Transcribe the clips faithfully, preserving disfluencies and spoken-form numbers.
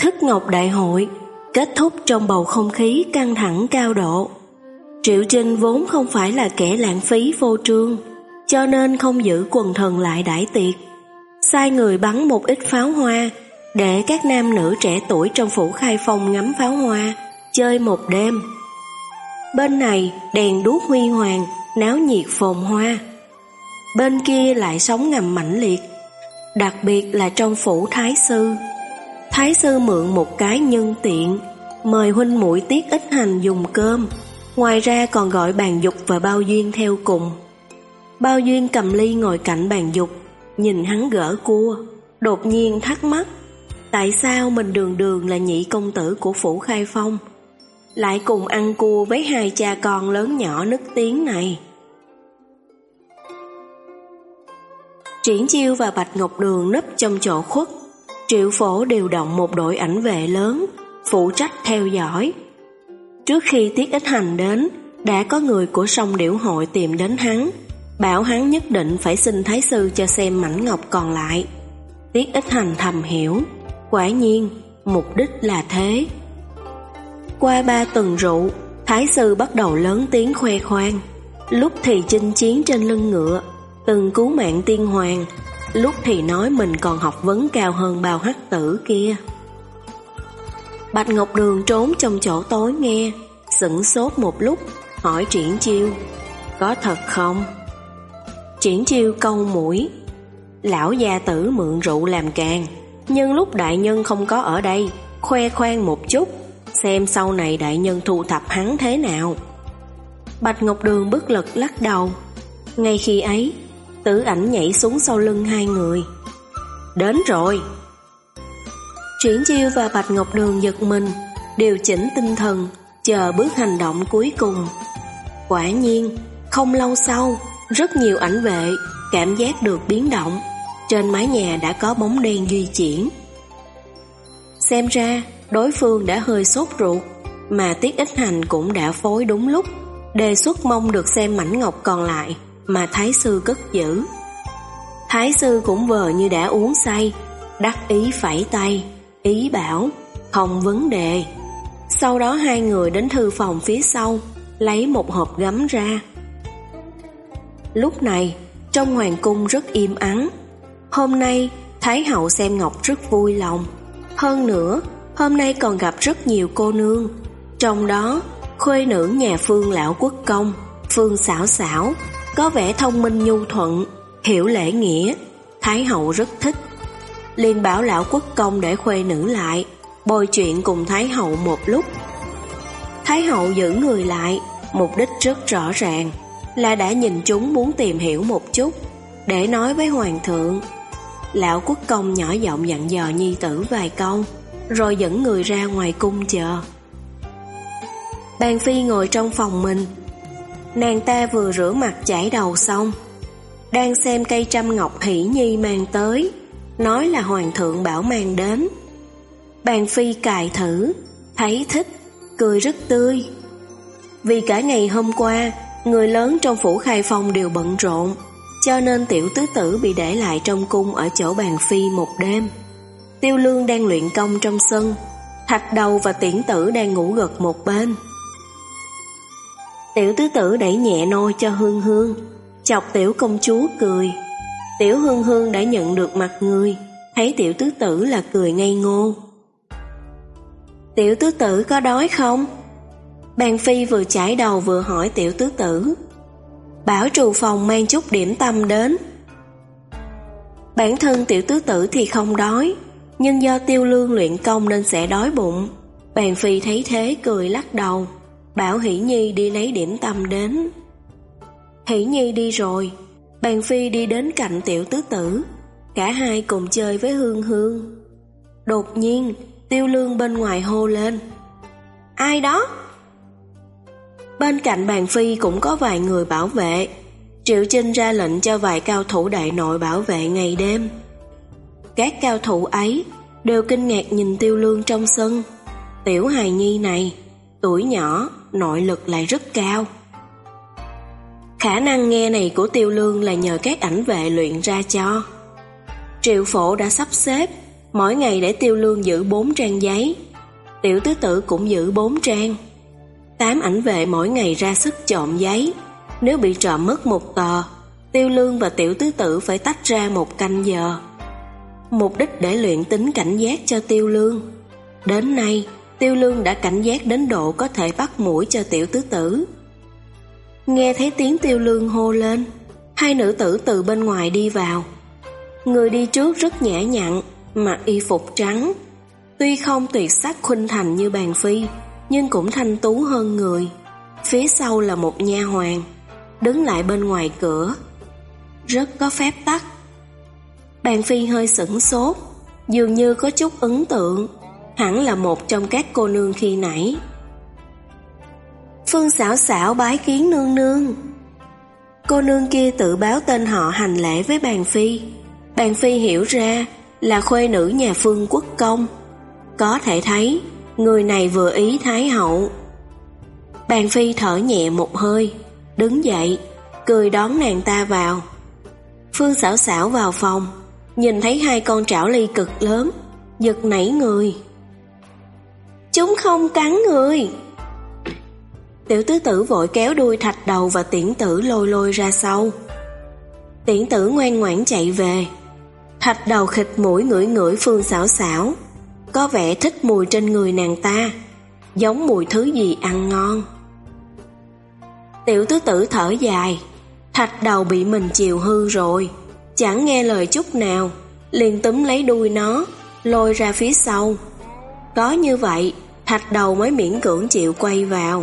Thức Ngọc Đại hội kết thúc trong bầu không khí căng thẳng cao độ. Triệu Trinh vốn không phải là kẻ lãng phí vô trương, cho nên không giữ quần thần lại đãi tiệc, sai người bắn một ít pháo hoa để các nam nữ trẻ tuổi trong phủ Khai Phong ngắm pháo hoa, chơi một đêm. Bên này đèn đuốc huy hoàng, náo nhiệt phồn hoa. Bên kia lại sóng ngầm mãnh liệt, đặc biệt là trong phủ Thái Sư. Thái Sư mượn một cái nhân tiện, mời huynh muội Tiết Ích Hành dùng cơm, ngoài ra còn gọi Bàn Dục và Bao Duyên theo cùng. Bao Duyên cầm ly ngồi cạnh Bàn Dục, nhìn hắn gỡ cua, đột nhiên thắc mắc, tại sao mình đường đường là nhị công tử của phủ Khai Phong, lại cùng ăn cua với hai cha con lớn nhỏ nức tiếng này. Triển Chiêu và Bạch Ngọc Đường núp trong chỗ khuất, Triệu Phổ điều động một đội ảnh vệ lớn, phụ trách theo dõi. Trước khi Tiết Ích Hành đến, đã có người của Song Điểu Hội tìm đến hắn, bảo hắn nhất định phải xin Thái Sư cho xem mảnh ngọc còn lại. Tiết Ích Hành thầm hiểu, quả nhiên, mục đích là thế. Qua ba tuần rượu, Thái Sư bắt đầu lớn tiếng khoe khoang, lúc thì chinh chiến trên lưng ngựa, từng cứu mạng tiên hoàng, lúc thì nói mình còn học vấn cao hơn bao hắc tử kia. Bạch Ngọc Đường trốn trong chỗ tối nghe, sửng sốt một lúc, hỏi Triển Chiêu, có thật không? Triển Chiêu câu mũi, lão gia tử mượn rượu làm càng, nhưng lúc đại nhân không có ở đây, khoe khoang một chút, xem sau này đại nhân thu thập hắn thế nào. Bạch Ngọc Đường bất lực lắc đầu. Ngay khi ấy, Tử Ảnh nhảy xuống sau lưng hai người. Đến rồi. Triển Chiêu và Bạch Ngọc Đường giật mình, điều chỉnh tinh thần, chờ bước hành động cuối cùng. Quả nhiên, không lâu sau, rất nhiều ảnh vệ cảm giác được biến động. Trên mái nhà đã có bóng đen di chuyển. Xem ra, đối phương đã hơi sốt ruột, mà Tiết Ích Hành cũng đã phối đúng lúc, đề xuất mong được xem mảnh ngọc còn lại mà Thái Sư cất giữ. Thái Sư cũng vờ như đã uống say, đắc ý phẩy tay, ý bảo, không vấn đề. Sau đó hai người đến thư phòng phía sau, lấy một hộp gấm ra. Lúc này, trong hoàng cung rất im ắng. Hôm nay, Thái Hậu xem ngọc rất vui lòng. Hơn nữa, hôm nay còn gặp rất nhiều cô nương. Trong đó, khuê nữ nhà Phương Lão Quốc Công, Phương Xảo Xảo, có vẻ thông minh nhu thuận, hiểu lễ nghĩa. Thái Hậu rất thích. Liền bảo Lão Quốc Công để khuê nữ lại, bồi chuyện cùng Thái Hậu một lúc. Thái Hậu giữ người lại, mục đích rất rõ ràng, là đã nhìn chúng muốn tìm hiểu một chút, để nói với Hoàng thượng. Lão Quốc Công nhỏ giọng dặn dò nhi tử vài câu, rồi dẫn người ra ngoài cung chờ. Bàn Phi ngồi trong phòng mình. Nàng ta vừa rửa mặt chải đầu xong, đang xem cây trăm ngọc Hỷ Nhi mang tới, nói là Hoàng thượng bảo mang đến. Bàn Phi cài thử, thấy thích, cười rất tươi. Vì cả ngày hôm qua, người lớn trong phủ Khai Phong đều bận rộn, cho nên tiểu tứ tử bị để lại trong cung ở chỗ Bàn Phi một đêm. Tiêu Lương đang luyện công trong sân, Thạch Đầu và Tiễn Tử đang ngủ gật một bên. Tiểu tứ tử đẩy nhẹ nôi cho Hương Hương, chọc tiểu công chúa cười. Tiểu Hương Hương đã nhận được mặt người, thấy tiểu tứ tử là cười ngây ngô. Tiểu tứ tử có đói không? Bàn Phi vừa chải đầu vừa hỏi tiểu tứ tử. Bảo trù phòng mang chút điểm tâm đến. Bản thân tiểu tứ tử thì không đói, nhưng do Tiêu Lương luyện công nên sẽ đói bụng. Bàn Phi thấy thế cười lắc đầu, bảo Hỷ Nhi đi lấy điểm tâm đến. Hỷ Nhi đi rồi, Bàn Phi đi đến cạnh tiểu tứ tử, cả hai cùng chơi với Hương Hương. Đột nhiên, Tiêu Lương bên ngoài hô lên. Ai đó? Bên cạnh Bàn Phi cũng có vài người bảo vệ. Triệu Trinh ra lệnh cho vài cao thủ đại nội bảo vệ ngày đêm. Các cao thủ ấy đều kinh ngạc nhìn Tiêu Lương trong sân. Tiểu hài nhi này, tuổi nhỏ, nội lực lại rất cao. Khả năng nghe này của Tiêu Lương là nhờ các ảnh vệ luyện ra cho. Triệu Phổ đã sắp xếp, mỗi ngày để Tiêu Lương giữ bốn trang giấy. Tiểu tứ tử cũng giữ bốn trang. Tám ảnh vệ mỗi ngày ra sức trộm giấy. Nếu bị trộm mất một tờ, Tiêu Lương và tiểu tứ tử phải tách ra một canh giờ. Mục đích để luyện tính cảnh giác cho Tiêu Lương. Đến nay, Tiêu Lương đã cảnh giác đến độ có thể bắt mũi cho tiểu tứ tử. Nghe thấy tiếng Tiêu Lương hô lên, hai nữ tử từ bên ngoài đi vào. Người đi trước rất nhã nhặn, mặc y phục trắng. Tuy không tuyệt sắc khuynh thành như Bàn Phi, nhưng cũng thanh tú hơn người. Phía sau là một nha hoàn, đứng lại bên ngoài cửa. Rất có phép tắc. Bàn Phi hơi sửng sốt, dường như có chút ấn tượng, hẳn là một trong các cô nương khi nãy. Phương Xảo Xảo bái kiến nương nương. Cô nương kia tự báo tên họ hành lễ với Bàn Phi. Bàn Phi hiểu ra là khuê nữ nhà Phương Quốc công. Có thể thấy người này vừa ý Thái hậu. Bàn Phi thở nhẹ một hơi, đứng dậy, cười đón nàng ta vào. Phương Xảo Xảo vào phòng, nhìn thấy hai con trảo ly cực lớn, giật nảy người. Chúng không cắn người. Tiểu tứ tử vội kéo đuôi Thạch Đầu và Tiễn Tử lôi lôi ra sau. Tiễn Tử ngoan ngoãn chạy về. Thạch Đầu khịt mũi ngửi ngửi Phương Xảo Xảo, có vẻ thích mùi trên người nàng ta, giống mùi thứ gì ăn ngon. Tiểu tứ tử thở dài, Thạch Đầu bị mình chiều hư rồi, chẳng nghe lời chút nào, liền túm lấy đuôi nó, lôi ra phía sau. Có như vậy, Thạch Đầu mới miễn cưỡng chịu quay vào.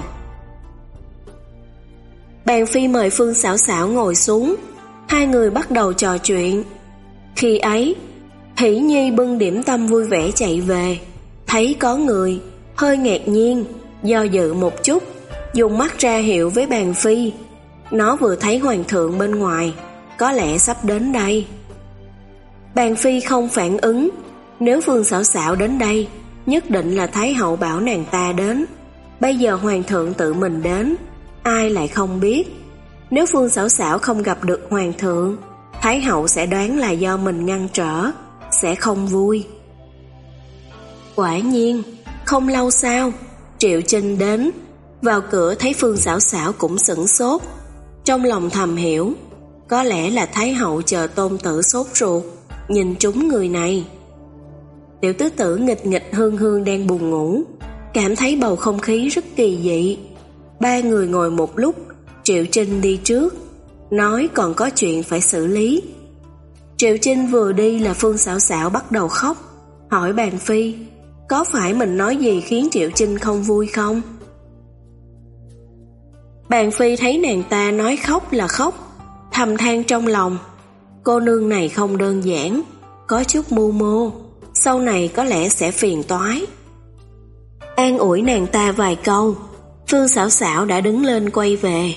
Bàn Phi mời Phương Xảo Xảo ngồi xuống, hai người bắt đầu trò chuyện. Khi ấy, Hỷ Nhi bưng điểm tâm vui vẻ chạy về, thấy có người, hơi ngạc nhiên, do dự một chút, dùng mắt ra hiệu với Bàn Phi. Nó vừa thấy hoàng thượng bên ngoài, có lẽ sắp đến đây. Bàn Phi không phản ứng, nếu Phương Xảo Xảo đến đây, nhất định là Thái hậu bảo nàng ta đến. Bây giờ hoàng thượng tự mình đến, ai lại không biết. Nếu Phương Xảo Xảo không gặp được hoàng thượng, Thái hậu sẽ đoán là do mình ngăn trở, sẽ không vui. Quả nhiên, không lâu sau, Triệu Chinh đến, vào cửa thấy Phương Xảo Xảo cũng sửng sốt. Trong lòng thầm hiểu, có lẽ là Thái hậu chờ tôn tử sốt ruột, nhìn trúng người này. Tiểu tứ tử nghịch nghịch Hương Hương đang buồn ngủ, cảm thấy bầu không khí rất kỳ dị. Ba người ngồi một lúc, Triệu Chinh đi trước, nói còn có chuyện phải xử lý. Triệu Chinh vừa đi là Phương Xảo Xảo bắt đầu khóc, hỏi Bàn Phi, có phải mình nói gì khiến Triệu Chinh không vui không? Bàn Phi thấy nàng ta nói khóc là khóc, thầm than trong lòng, cô nương này không đơn giản, có chút mưu mô, sau này có lẽ sẽ phiền toái. An ủi nàng ta vài câu, Phương Xảo Xảo đã đứng lên quay về.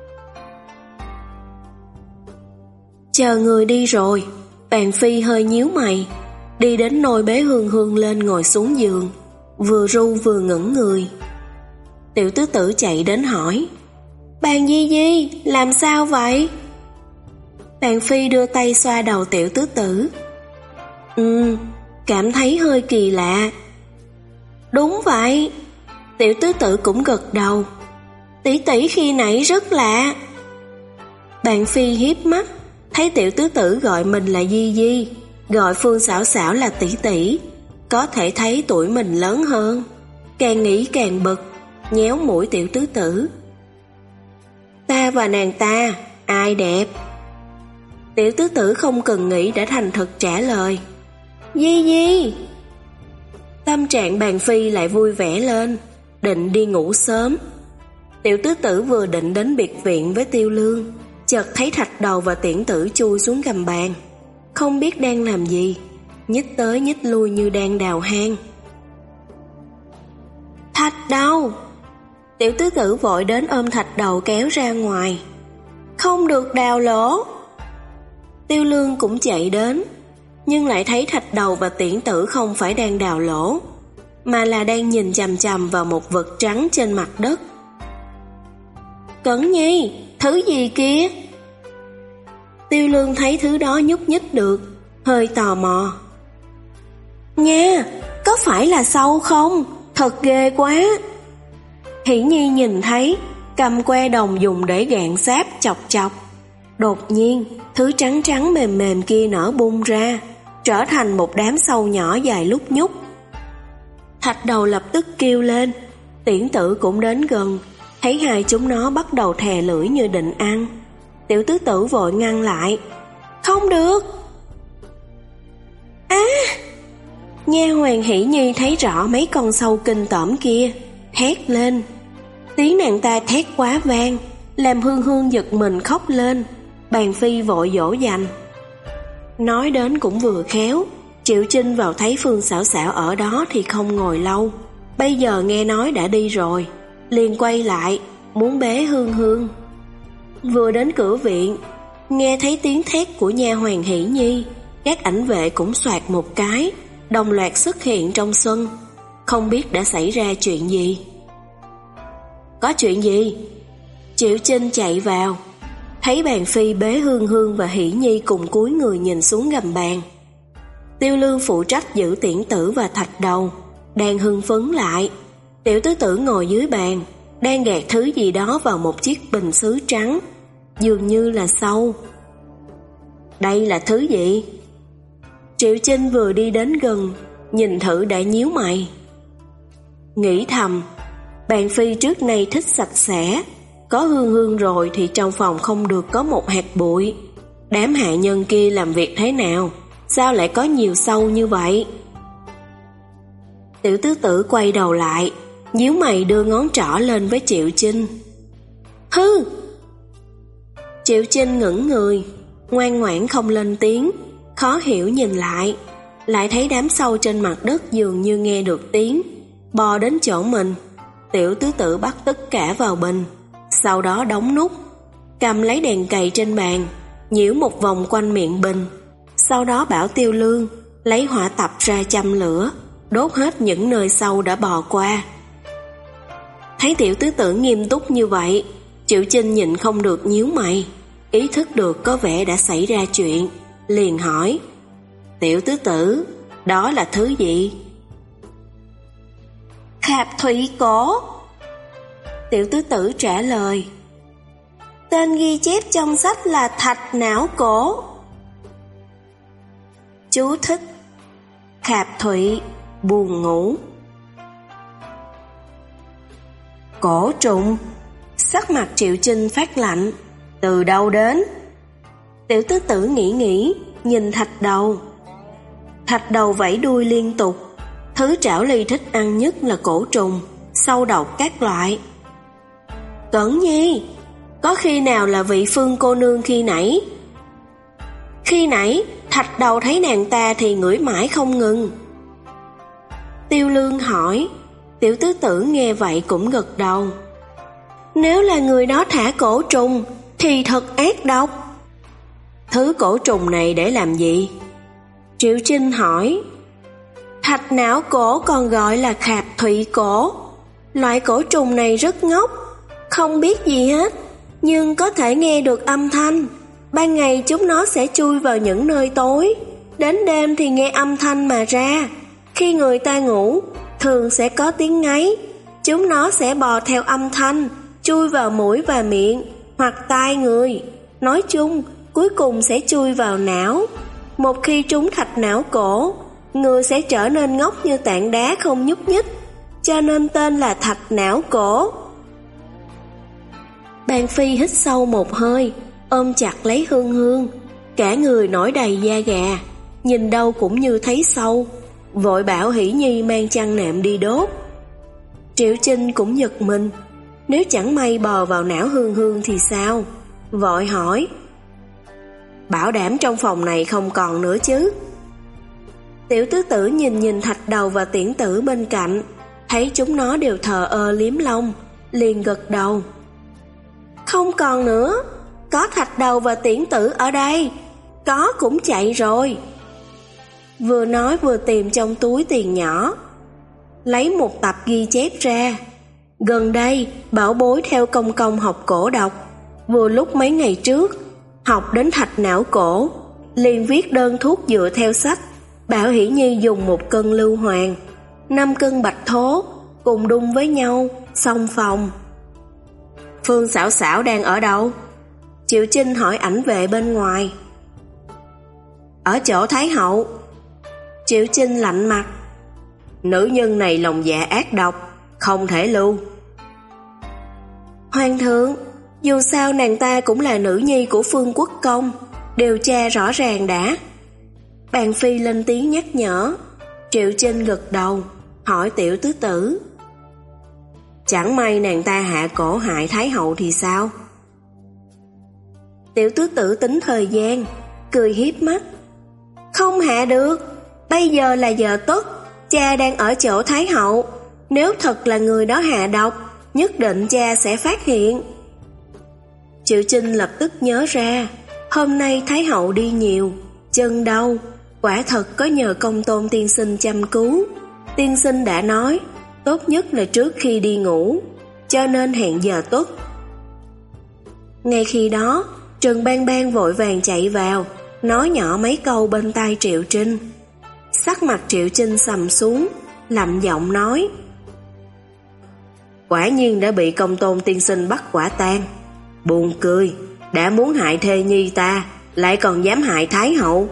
Chờ người đi rồi, Bàn Phi hơi nhíu mày, đi đến nôi bế Hương Hương lên ngồi xuống giường, vừa ru vừa ngẩng người. Tiểu tứ tử chạy đến hỏi, Bàn Di Di, làm sao vậy? Bàn Phi đưa tay xoa đầu tiểu tứ tử. Ừ, cảm thấy hơi kỳ lạ. Đúng vậy. Tiểu tứ tử cũng gật đầu. Tỷ tỷ khi nãy rất lạ. Bàn Phi hiếp mắt, thấy tiểu tứ tử gọi mình là Di Di, gọi Phương Xảo Xảo là tỷ tỷ, có thể thấy tuổi mình lớn hơn. Càng nghĩ càng bực, nhéo mũi tiểu tứ tử. Ta và nàng ta, ai đẹp? Tiểu tứ tử không cần nghĩ đã thành thật trả lời, Di Di. Tâm trạng Bàn Phi lại vui vẻ lên, định đi ngủ sớm. Tiểu tứ tử vừa định đến biệt viện với Tiêu Lương, chợt thấy Thạch Đầu và Tiễn Tử chui xuống gầm bàn, không biết đang làm gì, nhích tới nhích lui như đang đào hang. Thạch Đầu! Tiểu tứ tử vội đến ôm Thạch Đầu kéo ra ngoài. Không được đào lỗ! Tiêu Lương cũng chạy đến, nhưng lại thấy Thạch Đầu và Tiễn Tử không phải đang đào lỗ, mà là đang nhìn chằm chằm vào một vật trắng trên mặt đất. Cẩn Nhi, thứ gì kia? Tiêu Lương thấy thứ đó nhúc nhích được, hơi tò mò. Nha, có phải là sâu không? Thật ghê quá. Hỷ Nhi nhìn thấy, cầm que đồng dùng để gạn sáp chọc chọc. Đột nhiên, thứ trắng trắng mềm mềm kia nở bung ra, trở thành một đám sâu nhỏ dài lúc nhúc. Thạch Đầu lập tức kêu lên, Tiễn Tử cũng đến gần, thấy hai chúng nó bắt đầu thè lưỡi như định ăn. Tiểu tứ tử vội ngăn lại. Không được. Á! À! Nha hoàn Hỷ Nhi thấy rõ mấy con sâu kinh tởm kia, hét lên. Tiếng nàng ta thét quá vang, làm Hương Hương giật mình khóc lên. Bàn Phi vội dỗ dành. Nói đến cũng vừa khéo, Triệu Chinh vào thấy Phương Xảo Xảo ở đó thì không ngồi lâu. Bây giờ nghe nói đã đi rồi, liền quay lại, muốn bế Hương Hương. Vừa đến cửa viện, nghe thấy tiếng thét của nha hoàn Hỷ Nhi, các ảnh vệ cũng xoạt một cái, đồng loạt xuất hiện trong sân. Không biết đã xảy ra chuyện gì. Có chuyện gì? Triệu Chinh chạy vào, thấy Bàn Phi bế Hương Hương và Hỷ Nhi cùng cúi người nhìn xuống gầm bàn. Tiêu Lương phụ trách giữ Tiễn Tử và Thạch Đầu, đang hưng phấn lại. Tiểu tứ tử ngồi dưới bàn, đang gạt thứ gì đó vào một chiếc bình sứ trắng, dường như là sâu. Đây là thứ gì? Triệu Chinh vừa đi đến gần, nhìn thử đã nhíu mày. Nghĩ thầm, Bàn Phi trước nay thích sạch sẽ, có Hương Hương rồi thì trong phòng không được có một hạt bụi. Đám hạ nhân kia làm việc thế nào, sao lại có nhiều sâu như vậy? Tiểu tứ tử quay đầu lại, nhíu mày đưa ngón trỏ lên với Triệu Chinh. Hư! Triệu Chinh ngẩng người, ngoan ngoãn không lên tiếng, khó hiểu nhìn lại, lại thấy đám sâu trên mặt đất dường như nghe được tiếng, bò đến chỗ mình. Tiểu tứ tử bắt tất cả vào bình, sau đó đóng nút, cầm lấy đèn cày trên bàn, nhiễu một vòng quanh miệng bình, sau đó bảo Tiêu Lương lấy hỏa tập ra châm lửa, đốt hết những nơi sâu đã bò qua. Thấy tiểu tứ tử nghiêm túc như vậy, Triệu Chinh nhịn không được nhíu mày, ý thức được có vẻ đã xảy ra chuyện, liền hỏi. Tiểu tứ tử, đó là thứ gì? Khạp thủy cổ. Tiểu tứ tử trả lời. Tên ghi chép trong sách là thạch não cổ. Chú thích: khạp thủy, buồn ngủ. Cổ trùng. Sắc mặt Triệu Chinh phát lạnh. Từ đâu đến? Tiểu tứ tử nghĩ nghĩ, nhìn Thạch Đầu. Thạch Đầu vẫy đuôi liên tục. Thứ Trảo Ly thích ăn nhất là cổ trùng, sâu độc các loại. Cẩn Nhi, có khi nào là vị Phương cô nương khi nãy? Khi nãy, Thạch Đầu thấy nàng ta thì ngửi mãi không ngừng. Tiêu Lương hỏi. Tiểu tứ tử nghe vậy cũng gật đầu. Nếu là người đó thả cổ trùng thì thật ác độc. Thứ cổ trùng này để làm gì? Triệu Chinh hỏi. Thạch não cổ còn gọi là khạp thủy cổ. Loại cổ trùng này rất ngốc, không biết gì hết, nhưng có thể nghe được âm thanh. Ban ngày chúng nó sẽ chui vào những nơi tối, đến đêm thì nghe âm thanh mà ra. Khi người ta ngủ, thường sẽ có tiếng ngáy. Chúng nó sẽ bò theo âm thanh, chui vào mũi và miệng, hoặc tai người. Nói chung, cuối cùng sẽ chui vào não. Một khi trúng thạch não cổ, người sẽ trở nên ngốc như tảng đá không nhúc nhích, cho nên tên là thạch não cổ. Bàn Phi hít sâu một hơi, ôm chặt lấy Hương Hương, cả người nổi đầy da gà, nhìn đâu cũng như thấy sâu, vội bảo Hỷ Nhi mang chăn nệm đi đốt. Triệu Chinh cũng giật mình, nếu chẳng may bò vào não Hương Hương thì sao? Vội hỏi. Bảo đảm trong phòng này không còn nữa chứ? Tiểu tứ tử nhìn nhìn Thạch Đầu và Tiễn Tử bên cạnh, thấy chúng nó đều thờ ơ liếm lông, liền gật đầu. Không còn nữa, có Thạch Đầu và Tiễn Tử ở đây, có cũng chạy rồi. Vừa nói vừa tìm trong túi tiền nhỏ, lấy một tập ghi chép ra. Gần đây, bảo bối theo công công học cổ độc, vừa lúc mấy ngày trước, học đến thạch não cổ, liền viết đơn thuốc dựa theo sách, Bảo Hỷ Nhi dùng một cân lưu hoàng, năm cân bạch thố cùng đun với nhau, xông phòng. Phương Xảo Xảo đang ở đâu? Triệu Chinh hỏi ảnh vệ bên ngoài. Ở chỗ Thái hậu. Triệu Chinh lạnh mặt. Nữ nhân này lòng dạ ác độc, không thể lưu. Hoàng thượng, dù sao nàng ta cũng là nữ nhi của Phương Quốc công, điều tra rõ ràng đã. Bàn Phi lên tiếng nhắc nhở. Triệu Chinh gật đầu, hỏi Tiểu Tứ Tử. Chẳng may nàng ta hạ cổ hại Thái hậu thì sao? Tiểu Tứ Tử tính thời gian, cười hiếp mắt. Không hạ được, bây giờ là giờ tốt, cha đang ở chỗ Thái hậu. Nếu thật là người đó hạ độc, nhất định cha sẽ phát hiện. Triệu Chinh lập tức nhớ ra, hôm nay Thái hậu đi nhiều, chân đau, quả thật có nhờ Công Tôn tiên sinh chăm cứu. Tiên sinh đã nói, tốt nhất là trước khi đi ngủ, cho nên hẹn giờ tốt. Ngay khi đó, Trần Bang Bang vội vàng chạy vào, nói nhỏ mấy câu bên tai Triệu Trinh. Sắc mặt Triệu Trinh sầm xuống, lạnh giọng nói. Quả nhiên đã bị Công Tôn tiên sinh bắt quả tang. Buồn cười, đã muốn hại thê nhi ta, lại còn dám hại Thái hậu.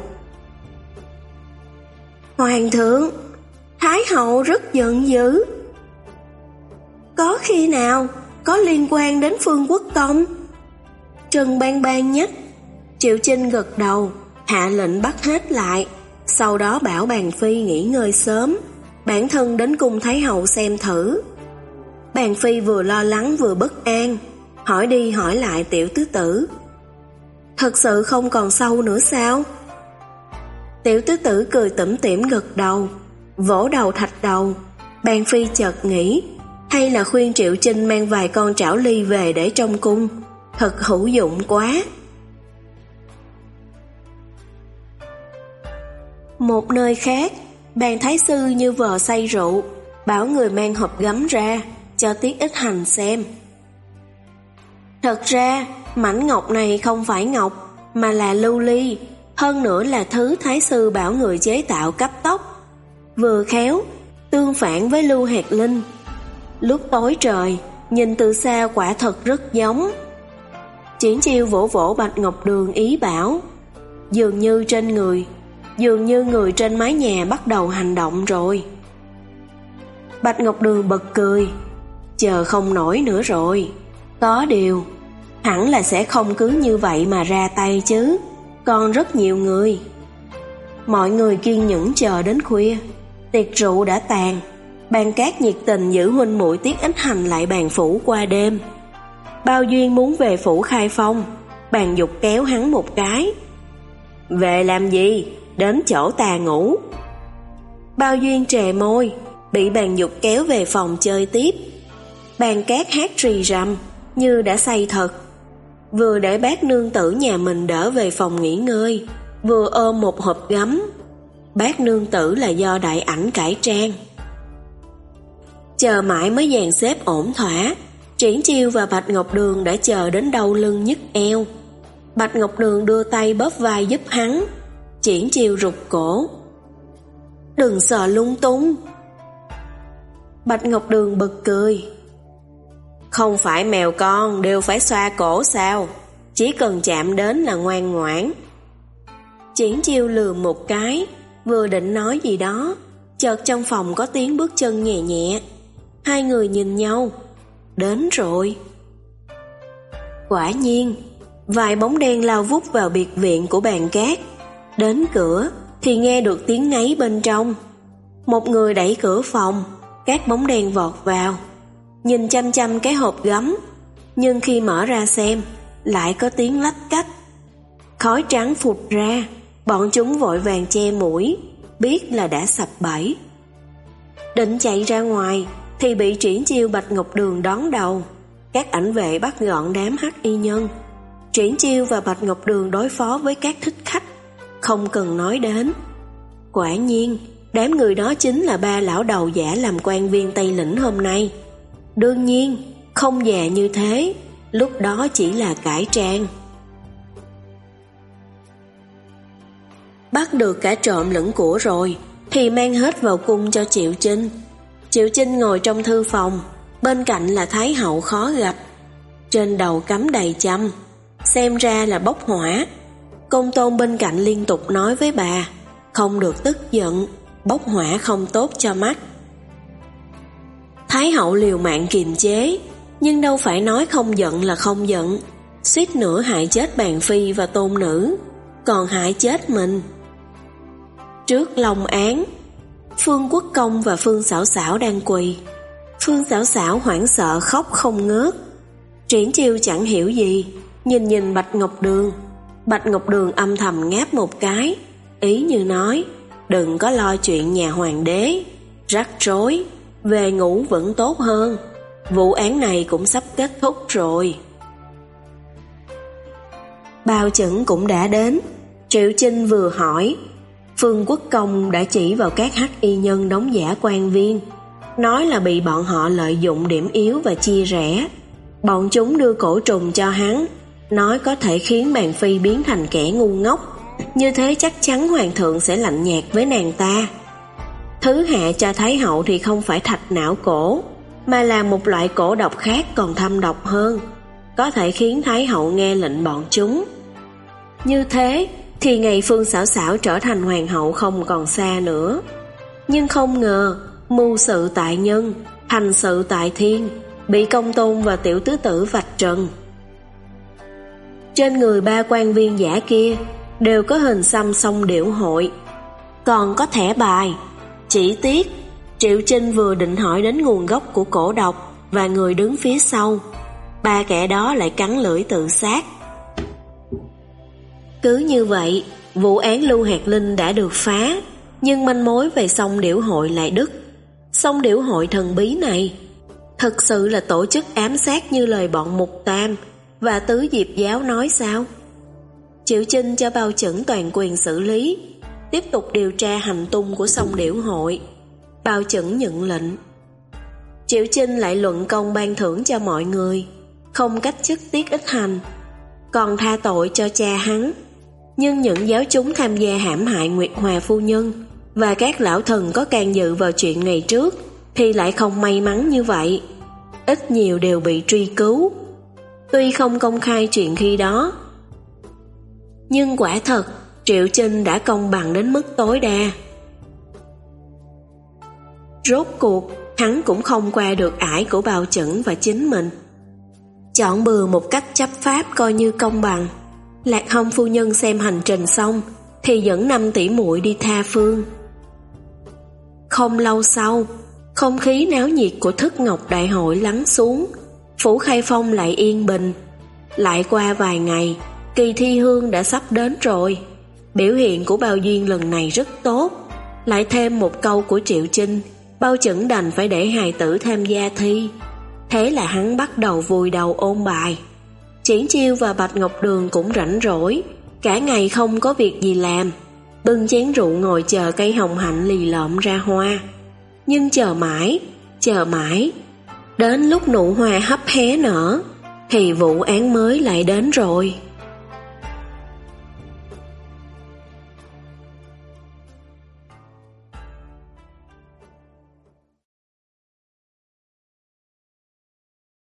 Hoàng thượng, Thái hậu rất giận dữ. Có khi nào có liên quan đến Phương Quốc công? Trần Bang Bang nhắc. Triệu Chinh gật đầu, hạ lệnh bắt hết lại, sau đó bảo Bàn Phi nghỉ ngơi sớm, bản thân đến cùng Thái hậu xem thử. Bàn Phi vừa lo lắng vừa bất an, hỏi đi hỏi lại Tiểu Tứ Tử. Thật sự không còn sâu nữa sao? Tiểu Tứ Tử cười tủm tỉm gật đầu, vỗ đầu thạch đầu. Bàn Phi chợt nghĩ, hay là khuyên Triệu Chinh mang vài con trảo ly về để trong cung, thật hữu dụng quá. Một nơi khác, Bàn Thái Sư như vờ say rượu, bảo người mang hộp gấm ra, cho Tiết Ích Hành xem. Thật ra, mảnh ngọc này không phải ngọc, mà là lưu ly, hơn nữa là thứ Thái Sư bảo người chế tạo cấp tốc. Vừa khéo, tương phản với lưu hạt linh. Lúc tối trời, nhìn từ xa quả thật rất giống. Triển Chiêu vỗ vỗ Bạch Ngọc Đường ý bảo. Dường như trên người, dường như người trên mái nhà bắt đầu hành động rồi. Bạch Ngọc Đường bật cười. Chờ không nổi nữa rồi. Có điều, hẳn là sẽ không cứ như vậy mà ra tay chứ, còn rất nhiều người. Mọi người kiên nhẫn chờ đến khuya, tiệc rượu đã tàn. Bàn Cát nhiệt tình giữ huynh muội Tiết Ích Hành lại bàn phủ qua đêm. Bao Duyên muốn về phủ khai phong, Bàn Dục kéo hắn một cái. Về làm gì? Đến chỗ ta ngủ. Bao Duyên trề môi, bị Bàn Dục kéo về phòng chơi tiếp. Bàn Cát hát rì rầm, như đã say thật. Vừa để bác nương tử nhà mình đỡ về phòng nghỉ ngơi, vừa ôm một hộp gấm. Bác nương tử là do đại ảnh cải trang. Chờ mãi mới dàn xếp ổn thỏa, Triển Chiêu và Bạch Ngọc Đường đã chờ đến đau lưng nhức eo. Bạch Ngọc Đường đưa tay bóp vai giúp hắn. Triển Chiêu rụt cổ. Đừng sờ lung tung. Bạch Ngọc Đường bật cười. Không phải mèo con đều phải xoa cổ sao? Chỉ cần chạm đến là ngoan ngoãn. Triển Chiêu lườm một cái, vừa định nói gì đó, chợt trong phòng có tiếng bước chân nhẹ nhẹ. Hai người nhìn nhau. Đến rồi. Quả nhiên, vài bóng đen lao vút vào biệt viện của Bàn Cát. Đến cửa thì nghe được tiếng ngáy bên trong. Một người đẩy cửa phòng, các bóng đen vọt vào, nhìn chăm chăm cái hộp gấm, nhưng khi mở ra xem, lại có tiếng lách cách. Khói trắng phụt ra, bọn chúng vội vàng che mũi, biết là đã sập bẫy. Định chạy ra ngoài thì bị Triển Chiêu Bạch Ngọc Đường đón đầu. Các ảnh vệ bắt gọn đám hắc y nhân. Triển Chiêu và Bạch Ngọc Đường đối phó với các thích khách, không cần nói đến. Quả nhiên, đám người đó chính là ba lão đầu giả làm quan viên Tây Lĩnh hôm nay. Đương nhiên, không già như thế, lúc đó chỉ là cải trang. Bắc bắt được cả trộm lẫn của rồi, thì mang hết vào cung cho Triệu Chinh. Triệu Chinh ngồi trong thư phòng, bên cạnh là Thái hậu khó gặp. Trên đầu cắm đầy châm, xem ra là bốc hỏa. Công tôn bên cạnh liên tục nói với bà, không được tức giận, bốc hỏa không tốt cho mắt. Thái hậu liều mạng kiềm chế, nhưng đâu phải nói không giận là không giận. Suýt nữa hại chết Bàn Phi và tôn nữ, còn hại chết mình. Trước Long án, Phương Quốc Công và Phương Xảo Xảo đang quỳ. Phương Xảo Xảo hoảng sợ khóc không ngớt. Triển Chiêu chẳng hiểu gì, nhìn nhìn Bạch Ngọc Đường. Bạch Ngọc Đường âm thầm ngáp một cái, ý như nói, đừng có lo chuyện nhà hoàng đế, rắc rối, về ngủ vẫn tốt hơn, vụ án này cũng sắp kết thúc rồi. Bao Chẩn cũng đã đến. Triệu Chinh vừa hỏi, Phương Quốc Công đã chỉ vào các hắc y nhân đóng giả quan viên, nói là bị bọn họ lợi dụng điểm yếu và chia rẽ. Bọn chúng đưa cổ trùng cho hắn, nói có thể khiến Bàn Phi biến thành kẻ ngu ngốc, như thế chắc chắn hoàng thượng sẽ lạnh nhạt với nàng ta. Thứ hạ cho Thái hậu thì không phải thạch não cổ, mà là một loại cổ độc khác còn thâm độc hơn, có thể khiến Thái hậu nghe lệnh bọn chúng. Như thế thì ngày Phương Xảo Xảo trở thành hoàng hậu không còn xa nữa. Nhưng không ngờ, mưu sự tại nhân, hành sự tại thiên, bị công tôn và tiểu tứ tử vạch trần. Trên người ba quan viên giả kia đều có hình xăm song điểu hội, còn có thẻ bài. Chỉ tiếc, Triệu Chinh vừa định hỏi đến nguồn gốc của cổ độc và người đứng phía sau, ba kẻ đó lại cắn lưỡi tự sát. Cứ như vậy, vụ án Lưu Hạt Linh đã được phá, nhưng manh mối về song điểu hội lại đứt. Song điểu hội thần bí này thực sự là tổ chức ám sát như lời bọn Mục Tam và Tứ Diệp Giáo nói sao? Triệu Chinh cho Bao Chẩn toàn quyền xử lý, tiếp tục điều tra hành tung của song điểu hội. Bao Chẩn nhận lệnh. Triệu Chinh lại luận công ban thưởng cho mọi người, không cách chức Tiết Ích Hành, còn tha tội cho cha hắn. Nhưng những giáo chúng tham gia hãm hại Nguyệt Hòa phu nhân và các lão thần có can dự vào chuyện này trước thì lại không may mắn như vậy, ít nhiều đều bị truy cứu. Tuy không công khai chuyện khi đó, nhưng quả thật Triệu Chinh đã công bằng đến mức tối đa. Rốt cuộc hắn cũng không qua được ải của Bao Chẩn và chính mình. Chọn bừa một cách chấp pháp coi như công bằng. Lạc Hồng phu nhân xem hành trình xong thì dẫn năm tỷ muội đi tha phương. Không lâu sau, không khí náo nhiệt của Thức Ngọc Đại hội lắng xuống, Phủ Khai Phong lại yên bình. Lại qua vài ngày, kỳ thi hương đã sắp đến rồi. Biểu hiện của Bao Duyên lần này rất tốt. Lại thêm một câu của Triệu Chinh, Bao Chẩn đành phải để hài tử tham gia thi. Thế là hắn bắt đầu vùi đầu ôn bài. Triển Chiêu và Bạch Ngọc Đường cũng rảnh rỗi, cả ngày không có việc gì làm, bưng chén rượu ngồi chờ cây hồng hạnh lì lợm ra hoa. Nhưng chờ mãi, chờ mãi, đến lúc nụ hoa hấp hé nở, thì vụ án mới lại đến rồi.